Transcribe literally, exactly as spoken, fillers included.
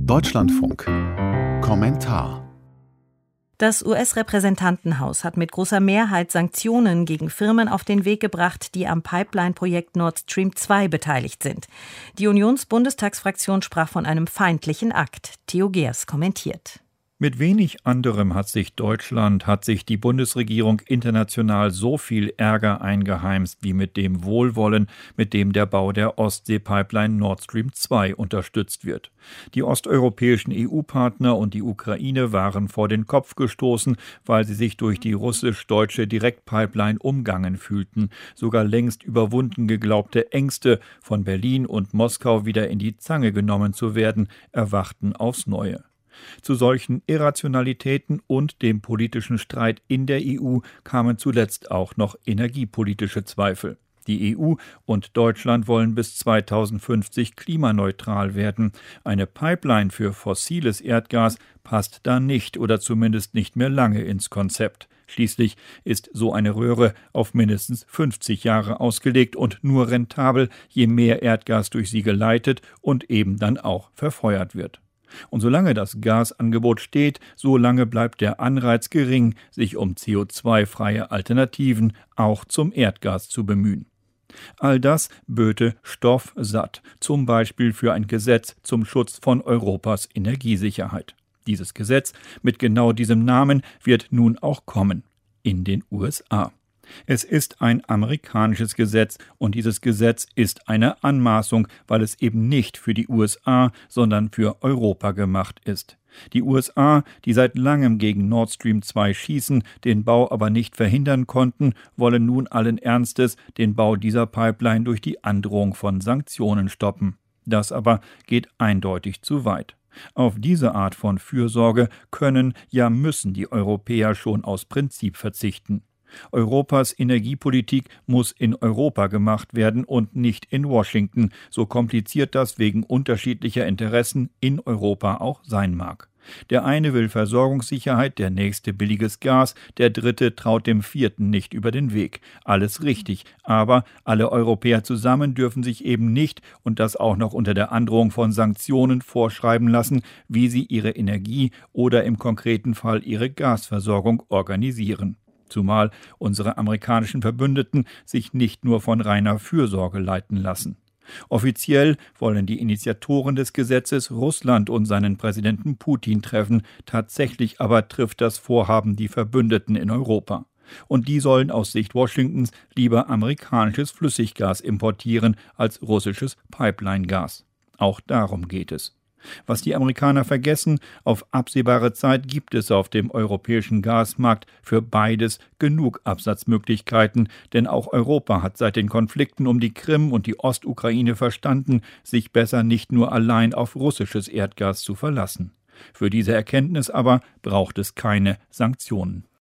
Deutschlandfunk. Kommentar. Das U S-Repräsentantenhaus hat mit großer Mehrheit Sanktionen gegen Firmen auf den Weg gebracht, die am Pipeline-Projekt Nord Stream zwei beteiligt sind. Die Unionsbundestagsfraktion sprach von einem feindlichen Akt. Theo Geers kommentiert. Mit wenig anderem hat sich Deutschland, hat sich die Bundesregierung international so viel Ärger eingeheimst wie mit dem Wohlwollen, mit dem der Bau der Ostsee-Pipeline Nord Stream zwei unterstützt wird. Die osteuropäischen E U-Partner und die Ukraine waren vor den Kopf gestoßen, weil sie sich durch die russisch-deutsche Direktpipeline umgangen fühlten. Sogar längst überwunden geglaubte Ängste, von Berlin und Moskau wieder in die Zange genommen zu werden, erwachten aufs Neue. Zu solchen Irrationalitäten und dem politischen Streit in der E U kamen zuletzt auch noch energiepolitische Zweifel. Die E U und Deutschland wollen bis zweitausendfünfzig klimaneutral werden. Eine Pipeline für fossiles Erdgas passt da nicht oder zumindest nicht mehr lange ins Konzept. Schließlich ist so eine Röhre auf mindestens fünfzig Jahre ausgelegt und nur rentabel, je mehr Erdgas durch sie geleitet und eben dann auch verfeuert wird. Und solange das Gasangebot steht, solange bleibt der Anreiz gering, sich um C O zwei freie Alternativen auch zum Erdgas zu bemühen. All das böte Stoff satt, zum Beispiel für ein Gesetz zum Schutz von Europas Energiesicherheit. Dieses Gesetz mit genau diesem Namen wird nun auch kommen, in den U S A. Es ist ein amerikanisches Gesetz und dieses Gesetz ist eine Anmaßung, weil es eben nicht für die U S A, sondern für Europa gemacht ist. Die U S A, die seit langem gegen Nord Stream zwei schießen, den Bau aber nicht verhindern konnten, wollen nun allen Ernstes den Bau dieser Pipeline durch die Androhung von Sanktionen stoppen. Das aber geht eindeutig zu weit. Auf diese Art von Fürsorge können, ja müssen die Europäer schon aus Prinzip verzichten. Europas Energiepolitik muss in Europa gemacht werden und nicht in Washington, so kompliziert das wegen unterschiedlicher Interessen in Europa auch sein mag. Der eine will Versorgungssicherheit, der nächste billiges Gas, der dritte traut dem vierten nicht über den Weg. Alles richtig, aber alle Europäer zusammen dürfen sich eben nicht, und das auch noch unter der Androhung von Sanktionen, vorschreiben lassen, wie sie ihre Energie oder im konkreten Fall ihre Gasversorgung organisieren. Zumal unsere amerikanischen Verbündeten sich nicht nur von reiner Fürsorge leiten lassen. Offiziell wollen die Initiatoren des Gesetzes Russland und seinen Präsidenten Putin treffen, tatsächlich aber trifft das Vorhaben die Verbündeten in Europa. Und die sollen aus Sicht Washingtons lieber amerikanisches Flüssiggas importieren als russisches Pipeline-Gas. Auch darum geht es. Was die Amerikaner vergessen, auf absehbare Zeit gibt es auf dem europäischen Gasmarkt für beides genug Absatzmöglichkeiten, denn auch Europa hat seit den Konflikten um die Krim und die Ostukraine verstanden, sich besser nicht nur allein auf russisches Erdgas zu verlassen. Für diese Erkenntnis aber braucht es keine Sanktionen.